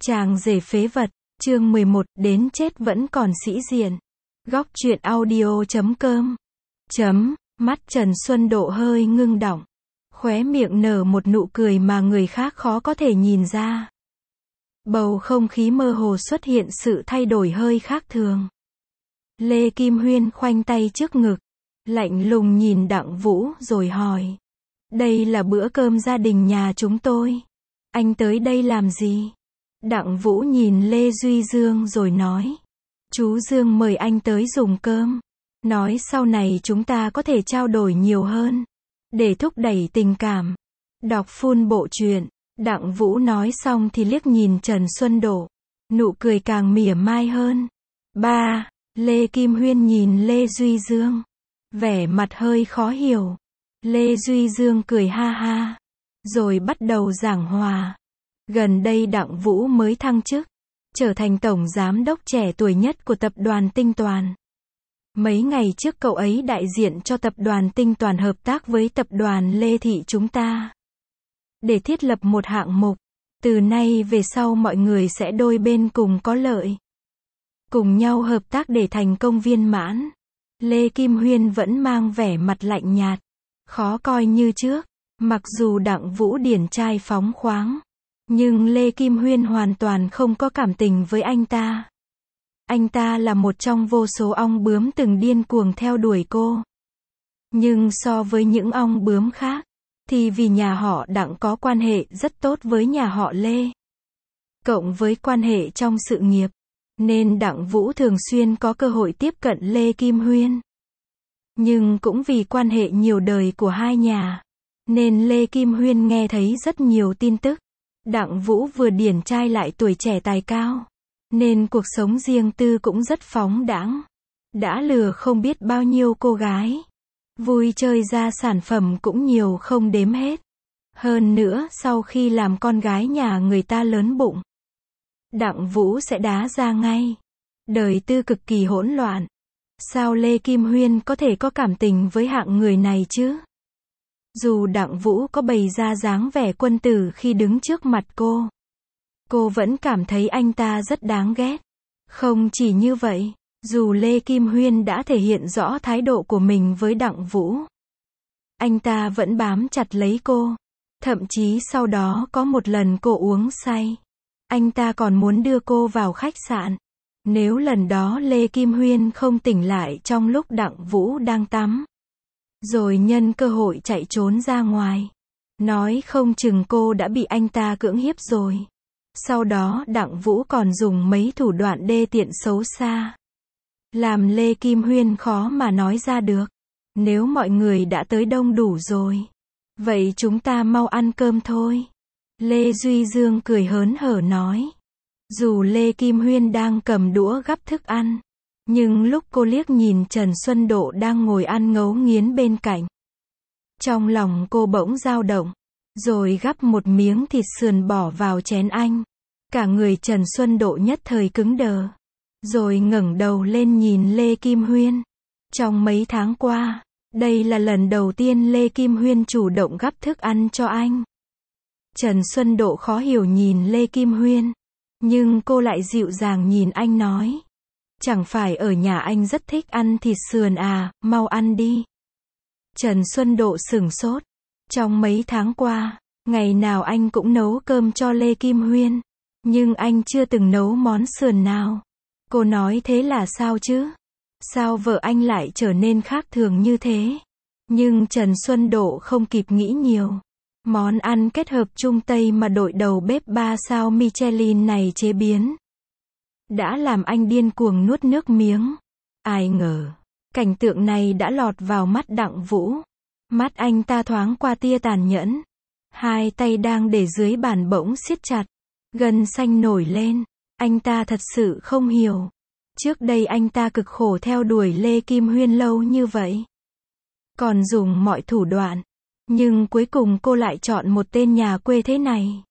Chàng rể phế vật, chương 11, đến chết vẫn còn sĩ diện. Góc truyện audio.com. Mắt Trần Xuân Độ hơi ngưng đọng. Khóe miệng nở một nụ cười mà người khác khó có thể nhìn ra. Bầu không khí mơ hồ xuất hiện sự thay đổi hơi khác thường. Lê Kim Huyên khoanh tay trước ngực, lạnh lùng nhìn Đặng Vũ rồi hỏi. Đây là bữa cơm gia đình nhà chúng tôi. Anh tới đây làm gì? Đặng Vũ nhìn Lê Duy Dương rồi nói. Chú Dương mời anh tới dùng cơm. Nói sau này chúng ta có thể trao đổi nhiều hơn. Để thúc đẩy tình cảm. Đọc full bộ truyện. Đặng Vũ nói xong thì liếc nhìn Trần Xuân Độ. Nụ cười càng mỉa mai hơn. Ba, Lê Kim Huyên nhìn Lê Duy Dương. Vẻ mặt hơi khó hiểu. Lê Duy Dương cười ha ha. Rồi bắt đầu giảng hòa. Gần đây Đặng Vũ mới thăng chức, trở thành tổng giám đốc trẻ tuổi nhất của tập đoàn Tinh Toàn. Mấy ngày trước cậu ấy đại diện cho tập đoàn Tinh Toàn hợp tác với tập đoàn Lê Thị chúng ta. Để thiết lập một hạng mục, từ nay về sau mọi người sẽ đôi bên cùng có lợi. Cùng nhau hợp tác để thành công viên mãn. Lê Kim Huyên vẫn mang vẻ mặt lạnh nhạt, khó coi như trước, mặc dù Đặng Vũ điển trai phóng khoáng. Nhưng Lê Kim Huyên hoàn toàn không có cảm tình với anh ta. Anh ta là một trong vô số ong bướm từng điên cuồng theo đuổi cô. Nhưng so với những ong bướm khác, thì vì nhà họ Đặng có quan hệ rất tốt với nhà họ Lê. Cộng với quan hệ trong sự nghiệp, nên Đặng Vũ thường xuyên có cơ hội tiếp cận Lê Kim Huyên. Nhưng cũng vì quan hệ nhiều đời của hai nhà, nên Lê Kim Huyên nghe thấy rất nhiều tin tức. Đặng Vũ vừa điển trai lại tuổi trẻ tài cao, nên cuộc sống riêng tư cũng rất phóng đãng. Đã lừa không biết bao nhiêu cô gái. Vui chơi ra sản phẩm cũng nhiều không đếm hết. Hơn nữa sau khi làm con gái nhà người ta lớn bụng, Đặng Vũ sẽ đá ra ngay. Đời tư cực kỳ hỗn loạn. Sao Lê Kim Huyên có thể có cảm tình với hạng người này chứ? Dù Đặng Vũ có bày ra dáng vẻ quân tử khi đứng trước mặt cô vẫn cảm thấy anh ta rất đáng ghét. Không chỉ như vậy, dù Lê Kim Huyên đã thể hiện rõ thái độ của mình với Đặng Vũ, anh ta vẫn bám chặt lấy cô. Thậm chí sau đó có một lần cô uống say, anh ta còn muốn đưa cô vào khách sạn. Nếu lần đó Lê Kim Huyên không tỉnh lại trong lúc Đặng Vũ đang tắm, rồi nhân cơ hội chạy trốn ra ngoài, nói không chừng cô đã bị anh ta cưỡng hiếp rồi. Sau đó Đặng Vũ còn dùng mấy thủ đoạn đê tiện xấu xa, làm Lê Kim Huyên khó mà nói ra được. Nếu mọi người đã tới đông đủ rồi, vậy chúng ta mau ăn cơm thôi. Lê Duy Dương cười hớn hở nói. Dù Lê Kim Huyên đang cầm đũa gắp thức ăn, nhưng lúc cô liếc nhìn Trần Xuân Độ đang ngồi ăn ngấu nghiến bên cạnh, trong lòng cô bỗng dao động, rồi gắp một miếng thịt sườn bỏ vào chén anh. Cả người Trần Xuân Độ nhất thời cứng đờ, rồi ngẩng đầu lên nhìn Lê Kim Huyên. Trong mấy tháng qua, đây là lần đầu tiên Lê Kim Huyên chủ động gắp thức ăn cho anh. Trần Xuân Độ khó hiểu nhìn Lê Kim Huyên, nhưng cô lại dịu dàng nhìn anh nói. Chẳng phải ở nhà anh rất thích ăn thịt sườn à, mau ăn đi. Trần Xuân Độ sửng sốt. Trong mấy tháng qua, ngày nào anh cũng nấu cơm cho Lê Kim Huyên, nhưng anh chưa từng nấu món sườn nào. Cô nói thế là sao chứ? Sao vợ anh lại trở nên khác thường như thế? Nhưng Trần Xuân Độ không kịp nghĩ nhiều. Món ăn kết hợp Trung Tây mà đội đầu bếp 3 sao Michelin này chế biến đã làm anh điên cuồng nuốt nước miếng. Ai ngờ, cảnh tượng này đã lọt vào mắt Đặng Vũ. Mắt anh ta thoáng qua tia tàn nhẫn. Hai tay đang để dưới bàn bỗng siết chặt. Gân xanh nổi lên. Anh ta thật sự không hiểu. Trước đây anh ta cực khổ theo đuổi Lê Kim Huyên lâu như vậy, còn dùng mọi thủ đoạn. Nhưng cuối cùng cô lại chọn một tên nhà quê thế này.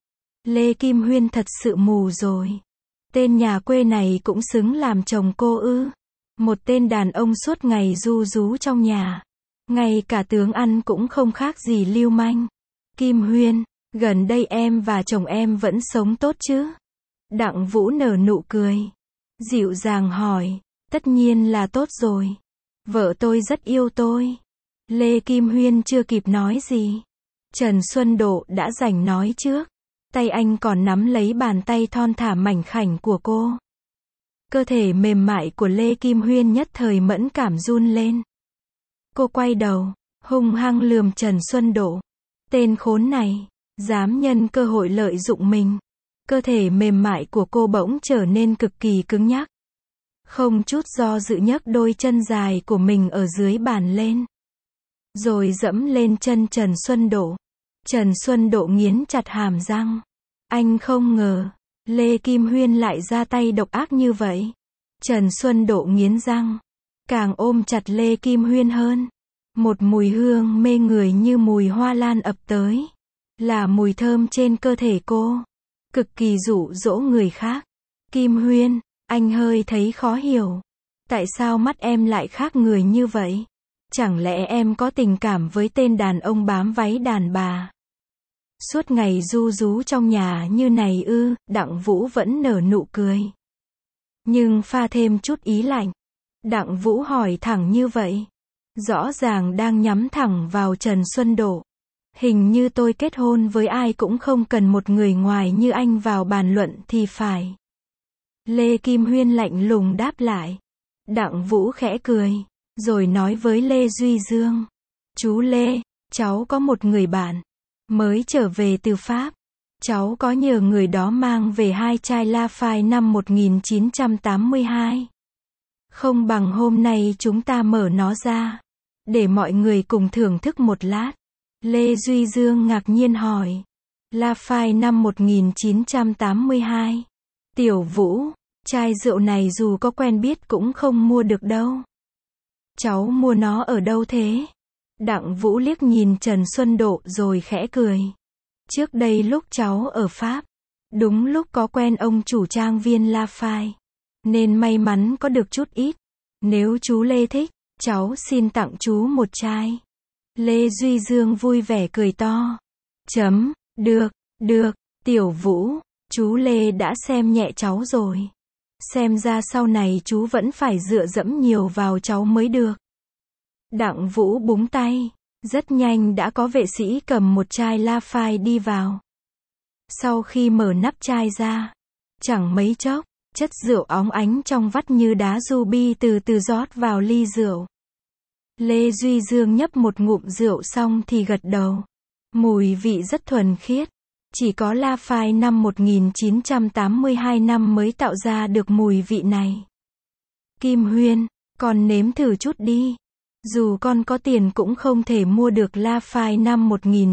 Lê Kim Huyên thật sự mù rồi. Tên nhà quê này cũng xứng làm chồng cô ư? Một tên đàn ông suốt ngày ru rú trong nhà. Ngay cả tướng ăn cũng không khác gì lưu manh. Kim Huyên, gần đây em và chồng em vẫn sống tốt chứ? Đặng Vũ nở nụ cười. Dịu dàng hỏi, tất nhiên là tốt rồi. Vợ tôi rất yêu tôi. Lê Kim Huyên chưa kịp nói gì. Trần Xuân Độ đã giành nói trước. Tay anh còn nắm lấy bàn tay thon thả mảnh khảnh của cô. Cơ thể mềm mại của Lê Kim Huyên nhất thời mẫn cảm run lên. Cô quay đầu, hung hăng lườm Trần Xuân Độ. Tên khốn này, dám nhân cơ hội lợi dụng mình. Cơ thể mềm mại của cô bỗng trở nên cực kỳ cứng nhắc. Không chút do dự nhấc đôi chân dài của mình ở dưới bàn lên. Rồi dẫm lên chân Trần Xuân Độ. Trần Xuân Độ nghiến chặt hàm răng. Anh không ngờ, Lê Kim Huyên lại ra tay độc ác như vậy. Trần Xuân Độ nghiến răng, càng ôm chặt Lê Kim Huyên hơn. Một mùi hương mê người như mùi hoa lan ập tới. Là mùi thơm trên cơ thể cô. Cực kỳ dụ dỗ người khác. Kim Huyên, anh hơi thấy khó hiểu. Tại sao mắt em lại khác người như vậy? Chẳng lẽ em có tình cảm với tên đàn ông bám váy đàn bà? Suốt ngày ru rú trong nhà như này ư? Đặng Vũ vẫn nở nụ cười. Nhưng pha thêm chút ý lạnh. Đặng Vũ hỏi thẳng như vậy. Rõ ràng đang nhắm thẳng vào Trần Xuân Độ. Hình như tôi kết hôn với ai cũng không cần một người ngoài như anh vào bàn luận thì phải. Lê Kim Huyên lạnh lùng đáp lại. Đặng Vũ khẽ cười. Rồi nói với Lê Duy Dương. Chú Lê, cháu có một người bạn. Mới trở về từ Pháp. Cháu có nhờ người đó mang về 2 chai Lafite năm 1982. Không bằng hôm nay chúng ta mở nó ra. Để mọi người cùng thưởng thức một lát. Lê Duy Dương ngạc nhiên hỏi. Lafite năm 1982. Tiểu Vũ, chai rượu này dù có quen biết cũng không mua được đâu. Cháu mua nó ở đâu thế? Đặng Vũ liếc nhìn Trần Xuân Độ rồi khẽ cười. Trước đây lúc cháu ở Pháp, đúng lúc có quen ông chủ trang viên Lafite, nên may mắn có được chút ít. Nếu chú Lê thích, cháu xin tặng chú một chai. Lê Duy Dương vui vẻ cười to. Được, Tiểu Vũ, chú Lê đã xem nhẹ cháu rồi. Xem ra sau này chú vẫn phải dựa dẫm nhiều vào cháu mới được. Đặng Vũ búng tay. Rất nhanh đã có vệ sĩ cầm một chai Lafite đi vào. Sau khi mở nắp chai ra, chẳng mấy chốc, chất rượu óng ánh trong vắt như đá ruby từ từ rót vào ly rượu. Lê Duy Dương nhấp một ngụm rượu xong thì gật đầu. Mùi vị rất thuần khiết. Chỉ có Lafite năm 1982 năm mới tạo ra được mùi vị này. Kim Huyên, con nếm thử chút đi. Dù con có tiền cũng không thể mua được Lafite năm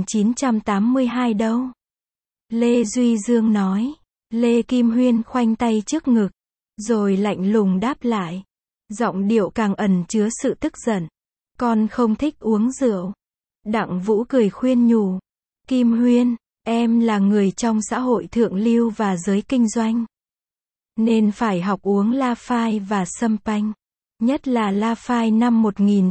1982 đâu. Lê Duy Dương nói. Lê Kim Huyên khoanh tay trước ngực. Rồi lạnh lùng đáp lại. Giọng điệu càng ẩn chứa sự tức giận. Con không thích uống rượu. Đặng Vũ cười khuyên nhủ. Kim Huyên, em là người trong xã hội thượng lưu và giới kinh doanh. Nên phải học uống Lafite và Champagne. Nhất là Lafite năm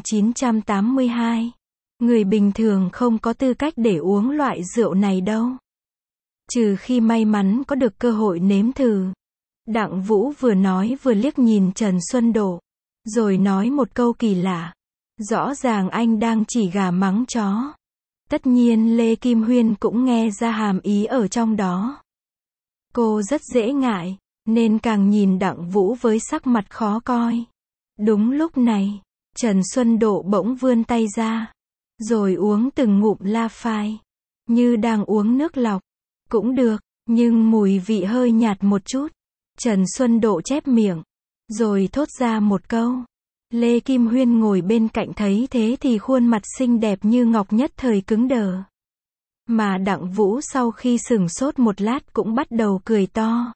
1982. Người bình thường không có tư cách để uống loại rượu này đâu. Trừ khi may mắn có được cơ hội nếm thử. Đặng Vũ vừa nói vừa liếc nhìn Trần Xuân Độ. Rồi nói một câu kỳ lạ. Rõ ràng anh đang chỉ gà mắng chó. Tất nhiên Lê Kim Huyên cũng nghe ra hàm ý ở trong đó. Cô rất dễ ngại, nên càng nhìn Đặng Vũ với sắc mặt khó coi. Đúng lúc này, Trần Xuân Độ bỗng vươn tay ra. Rồi uống từng ngụm Lafite. Như đang uống nước lọc. Cũng được, nhưng mùi vị hơi nhạt một chút. Trần Xuân Độ chép miệng. Rồi thốt ra một câu. Lê Kim Huyên ngồi bên cạnh thấy thế thì khuôn mặt xinh đẹp như ngọc nhất thời cứng đờ. Mà Đặng Vũ sau khi sửng sốt một lát cũng bắt đầu cười to.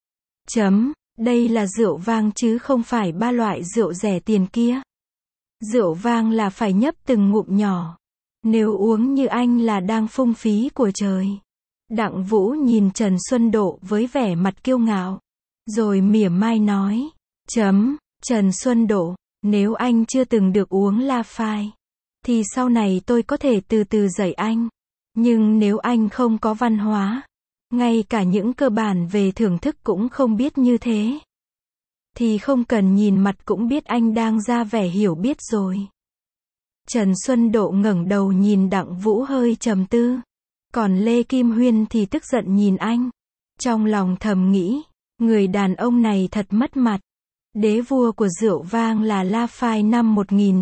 Đây là rượu vang chứ không phải ba loại rượu rẻ tiền kia. Rượu vang là phải nhấp từng ngụm nhỏ. Nếu uống như anh là đang phung phí của trời. Đặng Vũ nhìn Trần Xuân Độ với vẻ mặt kiêu ngạo. Rồi mỉa mai nói. Trần Xuân Độ, nếu anh chưa từng được uống Lafite, thì sau này tôi có thể từ từ dạy anh. Nhưng nếu anh không có văn hóa, Ngay cả những cơ bản về thưởng thức cũng không biết như thế. Thì không cần nhìn mặt cũng biết anh đang ra vẻ hiểu biết rồi. Trần Xuân Độ ngẩng đầu nhìn Đặng Vũ hơi trầm tư. Còn Lê Kim Huyên thì tức giận nhìn anh. Trong lòng thầm nghĩ, người đàn ông này thật mất mặt. Đế vua của rượu vang là La Phai năm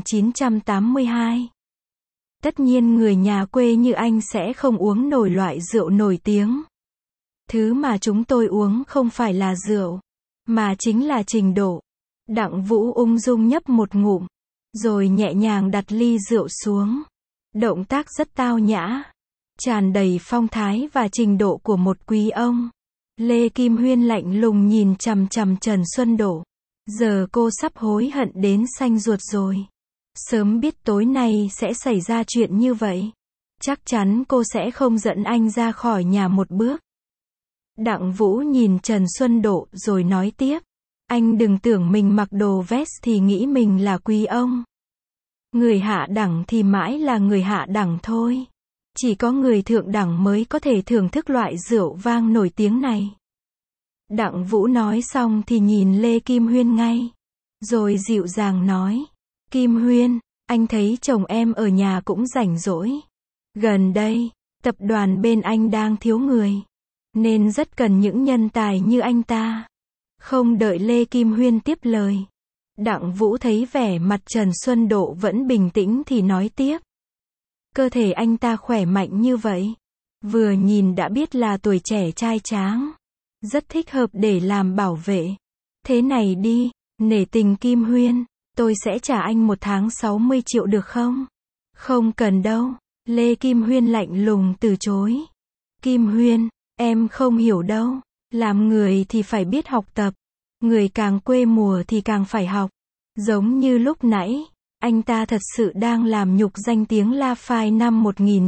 1982. Tất nhiên người nhà quê như anh sẽ không uống nổi loại rượu nổi tiếng. Thứ mà chúng tôi uống không phải là rượu, mà chính là trình độ. Đặng Vũ ung dung nhấp một ngụm, rồi nhẹ nhàng đặt ly rượu xuống. Động tác rất tao nhã, tràn đầy phong thái và trình độ của một quý ông. Lê Kim Huyên lạnh lùng nhìn chằm chằm Trần Xuân Độ. Giờ cô sắp hối hận đến xanh ruột rồi. Sớm biết tối nay sẽ xảy ra chuyện như vậy, chắc chắn cô sẽ không dẫn anh ra khỏi nhà một bước. Đặng Vũ nhìn Trần Xuân Độ rồi nói tiếp. Anh đừng tưởng mình mặc đồ vest thì nghĩ mình là quý ông. Người hạ đẳng thì mãi là người hạ đẳng thôi. Chỉ có người thượng đẳng mới có thể thưởng thức loại rượu vang nổi tiếng này. Đặng Vũ nói xong thì nhìn Lê Kim Huyên ngay. Rồi dịu dàng nói. Kim Huyên, anh thấy chồng em ở nhà cũng rảnh rỗi. Gần đây, tập đoàn bên anh đang thiếu người. Nên rất cần những nhân tài như anh ta. Không đợi Lê Kim Huyên tiếp lời. Đặng Vũ thấy vẻ mặt Trần Xuân Độ vẫn bình tĩnh thì nói tiếp. Cơ thể anh ta khỏe mạnh như vậy. Vừa nhìn đã biết là tuổi trẻ trai tráng. Rất thích hợp để làm bảo vệ. Thế này đi, nể tình Kim Huyên, tôi sẽ trả anh một tháng 60 triệu được không? Không cần đâu. Lê Kim Huyên lạnh lùng từ chối. Kim Huyên, em không hiểu đâu. Làm người thì phải biết học tập. Người càng quê mùa thì càng phải học. Giống như lúc nãy, anh ta thật sự đang làm nhục danh tiếng La Phai năm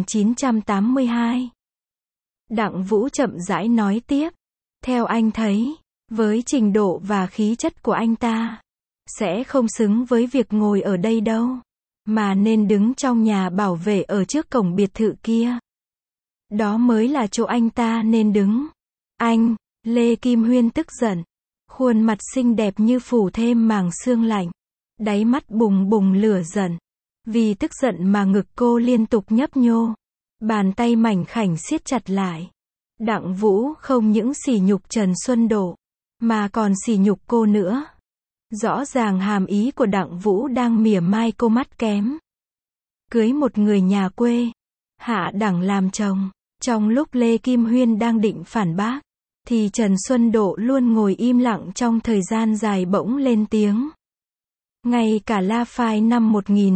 1982. Đặng Vũ chậm rãi nói tiếp. Theo anh thấy, với trình độ và khí chất của anh ta, sẽ không xứng với việc ngồi ở đây đâu, mà nên đứng trong nhà bảo vệ ở trước cổng biệt thự kia. Đó mới là chỗ anh ta nên đứng. Anh, Lê Kim Huyên tức giận. Khuôn mặt xinh đẹp như phủ thêm màng sương lạnh. Đáy mắt bùng bùng lửa giận. Vì tức giận mà ngực cô liên tục nhấp nhô. Bàn tay mảnh khảnh siết chặt lại. Đặng Vũ không những sỉ nhục Trần Xuân Độ, mà còn sỉ nhục cô nữa. Rõ ràng hàm ý của Đặng Vũ đang mỉa mai cô mắt kém. Cưới một người nhà quê, hạ đẳng làm chồng. Trong lúc Lê Kim Huyên đang định phản bác, thì Trần Xuân Độ luôn ngồi im lặng trong thời gian dài bỗng lên tiếng. Ngay cả La Phai năm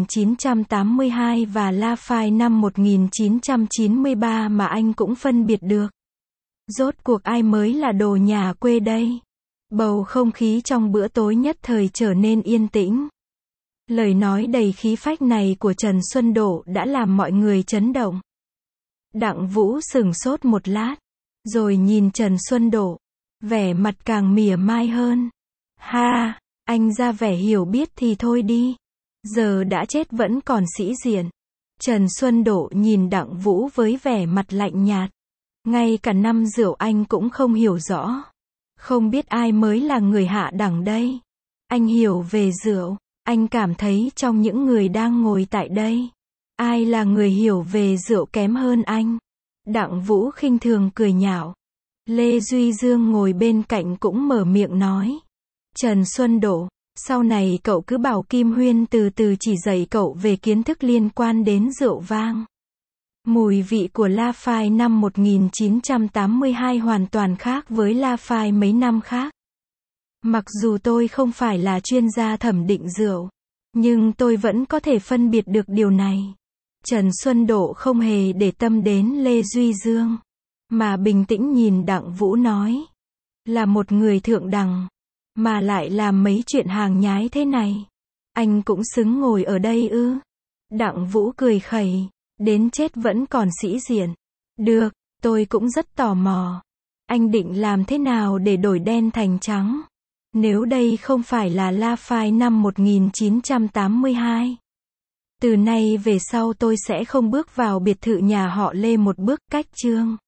1982 và La Phai năm 1993 mà anh cũng phân biệt được. Rốt cuộc ai mới là đồ nhà quê đây? Bầu không khí trong bữa tối nhất thời trở nên yên tĩnh. Lời nói đầy khí phách này của Trần Xuân Độ đã làm mọi người chấn động. Đặng Vũ sửng sốt một lát, rồi nhìn Trần Xuân Độ, vẻ mặt càng mỉa mai hơn. Ha, anh ra vẻ hiểu biết thì thôi đi. Giờ đã chết vẫn còn sĩ diện. Trần Xuân Độ nhìn Đặng Vũ với vẻ mặt lạnh nhạt. Ngay cả năm rượu anh cũng không hiểu rõ. Không biết ai mới là người hạ đẳng đây. Anh hiểu về rượu. Anh cảm thấy trong những người đang ngồi tại đây, ai là người hiểu về rượu kém hơn anh? Đặng Vũ khinh thường cười nhạo. Lê Duy Dương ngồi bên cạnh cũng mở miệng nói. Trần Xuân Độ, sau này cậu cứ bảo Kim Huyên từ từ chỉ dạy cậu về kiến thức liên quan đến rượu vang. Mùi vị của La Phai năm 1982 hoàn toàn khác với La Phai mấy năm khác. Mặc dù tôi không phải là chuyên gia thẩm định rượu, nhưng tôi vẫn có thể phân biệt được điều này. Trần Xuân Độ không hề để tâm đến Lê Duy Dương, mà bình tĩnh nhìn Đặng Vũ nói. Là một người thượng đẳng, mà lại làm mấy chuyện hàng nhái thế này. Anh cũng xứng ngồi ở đây ư? Đặng Vũ cười khẩy, đến chết vẫn còn sĩ diện. Được, tôi cũng rất tò mò. Anh định làm thế nào để đổi đen thành trắng? Nếu đây không phải là La Phai năm 1982. Từ nay về sau tôi sẽ không bước vào biệt thự nhà họ Lê một bước, cách chương.